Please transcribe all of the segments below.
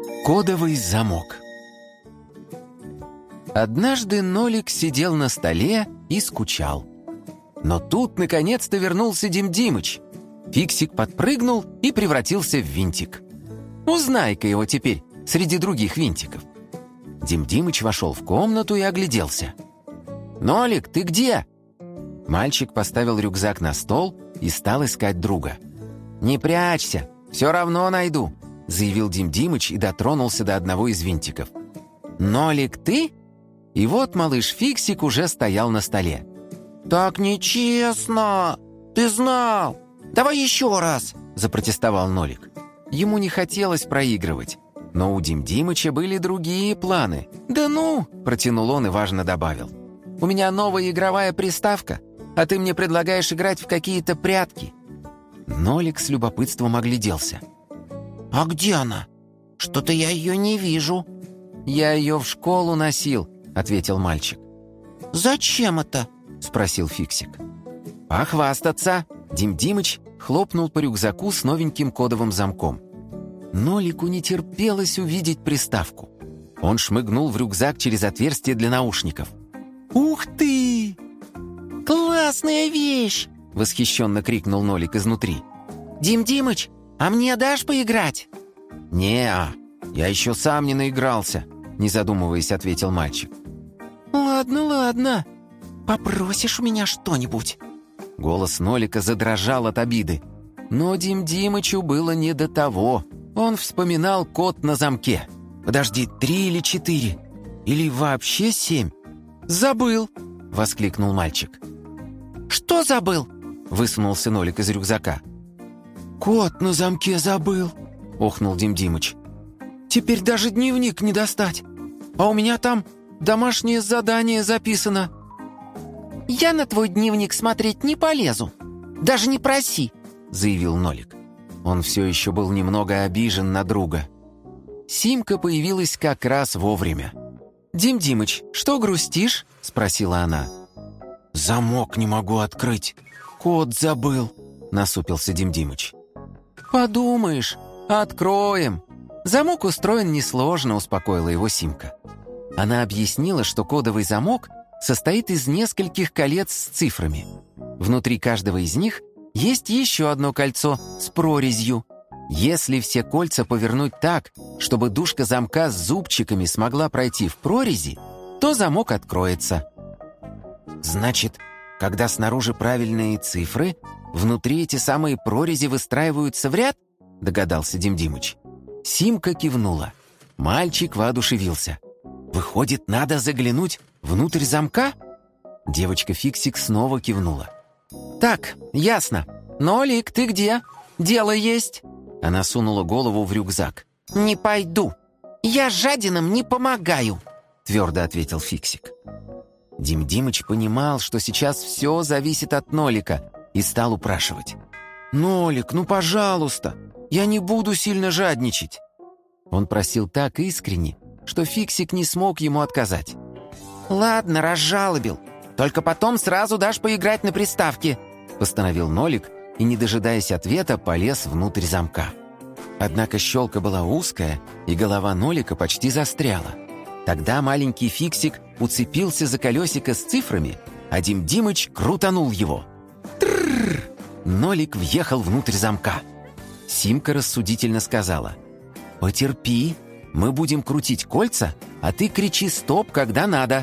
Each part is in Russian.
Кодовый замок. Однажды Нолик сидел на столе и скучал. Но тут наконец-то вернулся Дим Димыч. Фиксик подпрыгнул и превратился в винтик. Узнай-ка его теперь среди других винтиков. Дим Димыч вошел в комнату и огляделся. «Нолик, ты где?» Мальчик поставил рюкзак на стол и стал искать друга. «Не прячься, все равно найду», — заявил Дим Димыч и дотронулся до одного из винтиков. «Нолик, ты?» И вот малыш Фиксик уже стоял на столе. «Так нечестно! Ты знал! Давай еще раз!» — запротестовал Нолик. Ему не хотелось проигрывать, но у Дим Димыча были другие планы. «Да ну!» — протянул он и важно добавил. «У меня новая игровая приставка, а ты мне предлагаешь играть в какие-то прятки». Нолик с любопытством огляделся. «А где она? Что-то я ее не вижу». «Я ее в школу носил», — ответил мальчик. «Зачем это?» — спросил Фиксик. «Похвастаться!» — Дим Димыч хлопнул по рюкзаку с новеньким кодовым замком. Нолику не терпелось увидеть приставку. Он шмыгнул в рюкзак через отверстие для наушников. «Ух ты! «Классная вещь!» — восхищенно крикнул Нолик изнутри. «Дим Димыч, а мне дашь поиграть?» «Не-а, я еще сам не наигрался», — не задумываясь, ответил мальчик. «Ладно, ладно. Попросишь у меня что-нибудь?» Голос Нолика задрожал от обиды. Но Дим Димычу было не до того. Он вспоминал код на замке. «Подожди, 3 или 4? Или вообще 7?» «Забыл!» — воскликнул мальчик. «Что забыл?» — высунулся Нолик из рюкзака. «Код на замке забыл!» — охнул Дим Димыч. «Теперь даже дневник не достать. А у меня там домашнее задание записано». «Я на твой дневник смотреть не полезу. Даже не проси», — заявил Нолик. Он все еще был немного обижен на друга. Симка появилась как раз вовремя. «Дим Димыч, что грустишь?» — спросила она. «Замок не могу открыть. Код забыл», — насупился Дим Димыч. «Подумаешь, откроем. Замок устроен несложно», — успокоила его Симка. Она объяснила, что кодовый замок состоит из нескольких колец с цифрами. Внутри каждого из них есть еще одно кольцо с прорезью. Если все кольца повернуть так, чтобы дужка замка с зубчиками смогла пройти в прорези, то замок откроется. «Значит, когда снаружи правильные цифры, внутри эти самые прорези выстраиваются в ряд?» — догадался Дим Димыч. Симка кивнула. Мальчик воодушевился. «Выходит, надо заглянуть внутрь замка?» Девочка Фиксик снова кивнула. «Так, ясно. Нолик, ты где? Дело есть». Она сунула голову в рюкзак. «Не пойду. Я жадинам не помогаю», — твердо ответил Фиксик. Дим Димыч понимал, что сейчас все зависит от Нолика, и стал упрашивать. «Нолик, ну пожалуйста, я не буду сильно жадничать». Он просил так искренне, что Фиксик не смог ему отказать. «Ладно, разжалобил. Только потом сразу дашь поиграть на приставке», — постановил Нолик и, не дожидаясь ответа, полез внутрь замка. Однако щелка была узкая, и голова Нолика почти застряла. Тогда маленький Фиксик уцепился за колесико с цифрами, а Дим Димыч крутанул его. Трррр! Нолик въехал внутрь замка. Симка рассудительно сказала: «Потерпи, мы будем крутить кольца, а ты кричи «стоп», когда надо».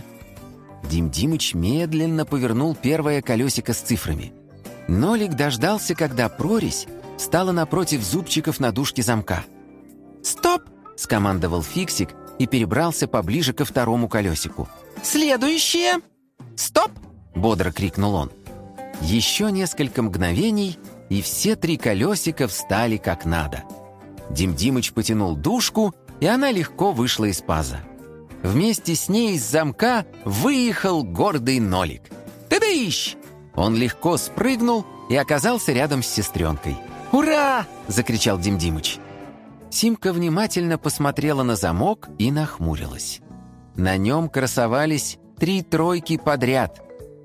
Дим Димыч медленно повернул первое колесико с цифрами. Нолик дождался, когда прорезь стала напротив зубчиков на дужке замка. «Стоп!» — скомандовал Фиксик и перебрался поближе ко второму колесику. «Следующее! Стоп!» — бодро крикнул он. Еще несколько мгновений, и все 3 колесика встали как надо. Дим Димыч потянул дужку, и она легко вышла из паза. Вместе с ней из замка выехал гордый Нолик. «Ты-дыщ!» Он легко спрыгнул и оказался рядом с сестренкой. «Ура!» — закричал Дим Димыч. Симка внимательно посмотрела на замок и нахмурилась. На нем красовались 3 тройки подряд.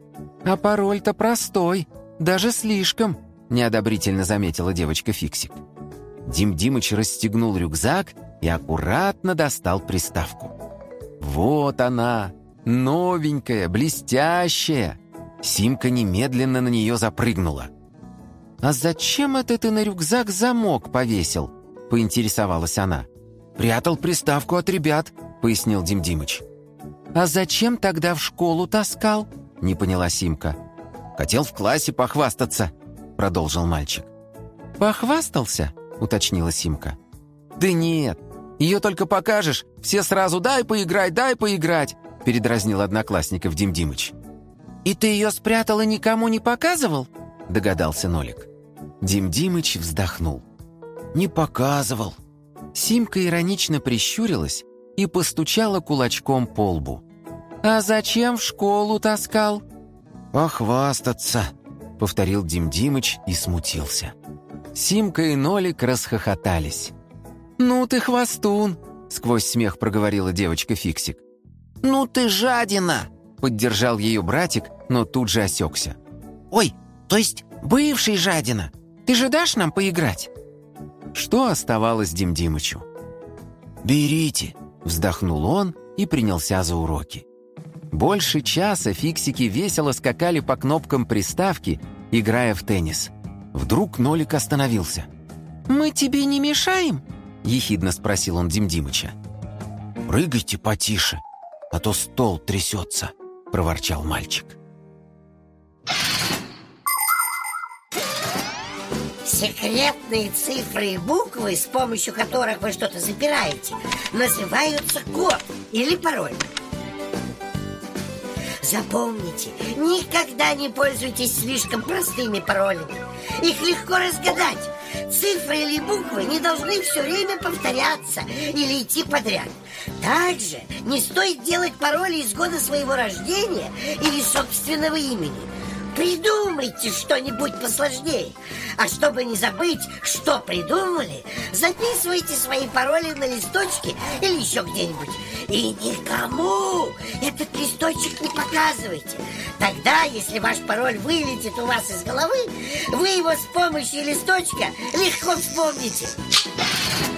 «А пароль-то простой, даже слишком», — неодобрительно заметила девочка Фиксик. Дим Димыч расстегнул рюкзак и аккуратно достал приставку. Вот она, новенькая, блестящая. Симка немедленно на нее запрыгнула. «А зачем это ты на рюкзак замок повесил?» — поинтересовалась она. «Прятал приставку от ребят», — пояснил Дим Димыч. «А зачем тогда в школу таскал?» — не поняла Симка. «Хотел в классе похвастаться», — продолжил мальчик. «Похвастался?» — уточнила Симка. «Да нет, ее только покажешь, все сразу «дай поиграть», — передразнил одноклассников Дим Димыч. «И ты ее спрятал и никому не показывал?» — догадался Нолик. Дим Димыч вздохнул. «Не показывал». Симка иронично прищурилась и постучала кулачком по лбу. «А зачем в школу таскал?» «Похвастаться», — повторил Дим Димыч и смутился. Симка и Нолик расхохотались. «Ну ты хвастун!» — сквозь смех проговорила девочка Фиксик. «Ну ты жадина!» — поддержал ее братик, но тут же осекся. «Ой, то есть бывший жадина! Ты же дашь нам поиграть?» Что оставалось Дим Димычу? «Берите!» — вздохнул он и принялся за уроки. Больше часа фиксики весело скакали по кнопкам приставки, играя в теннис. Вдруг Нолик остановился. «Мы тебе не мешаем?» — ехидно спросил он Дим Димыча. «Прыгайте потише, а то стол трясется», — проворчал мальчик. Секретные цифры и буквы, с помощью которых вы что-то запираете, называются код или пароль. Запомните, никогда не пользуйтесь слишком простыми паролями. Их легко разгадать. Цифры или буквы не должны все время повторяться или идти подряд. Также не стоит делать пароли из года своего рождения или собственного имени. Придумайте что-нибудь посложнее. А чтобы не забыть, что придумали, записывайте свои пароли на листочке или еще где-нибудь. И никому этот листочек не показывайте. Тогда, если ваш пароль вылетит у вас из головы, вы его с помощью листочка легко вспомните.